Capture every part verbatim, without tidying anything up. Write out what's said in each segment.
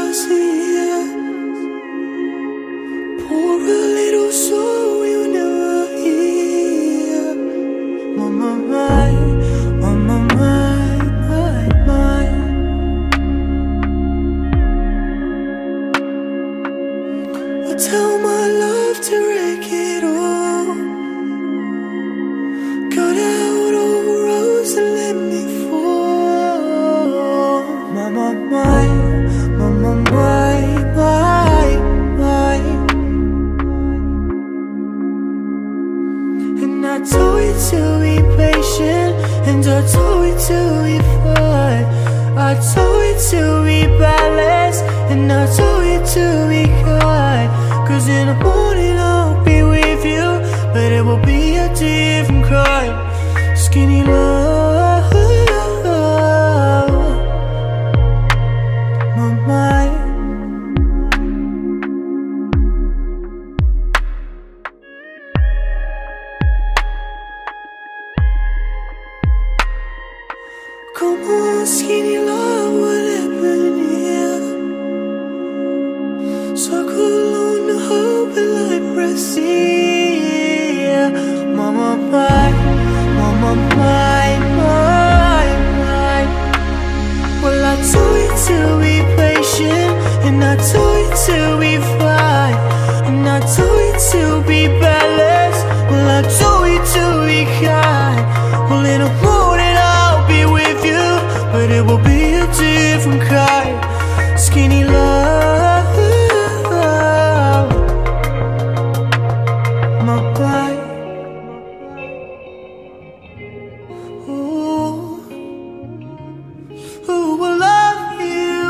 here. Pour a little soul you never hear. Mama, my, mama, my, my, my. I tell my love to wreck it all. Cut out all the roads and let me fall. Mama, my, mama, my, my, my. And I told you to be patient, and I told you to be fine. I told you to be balanced, and I told you to be kind. Cause in the morning I'll be with you, but it will be a different kind. Skinny love, my mind. Come on, skinny love, what happened here? Circle on the hope and like Brazil. Mama, my, mama, my, my, my. Well, I told you to be patient, and I told you to be fine, and I told you to be balanced. Well, I told you to be kind. Well, in the morning I'll be with you, but it will be a different kind. Skinny love, my body. Ooh, who will love you?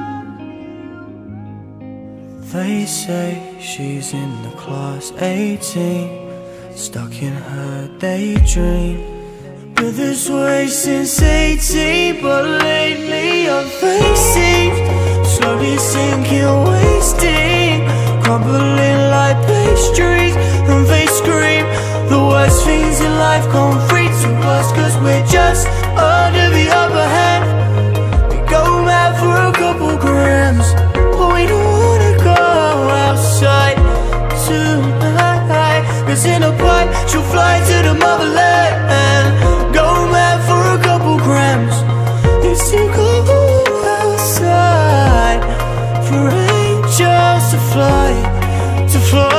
They say she's in the class eighteen, stuck in her daydream. Been this way since eighteen, but lately I'm facing slowly sinking, wasting, crumbling like pastries. And they scream the worst things in life come free to us, cause we're just under the upper hand. We go mad for a couple grams, but we don't wanna go outside tonight. Cause in a pipe she'll fly to the motherland. Go mad for a couple grams. If you go outside for angels to fly, to fly.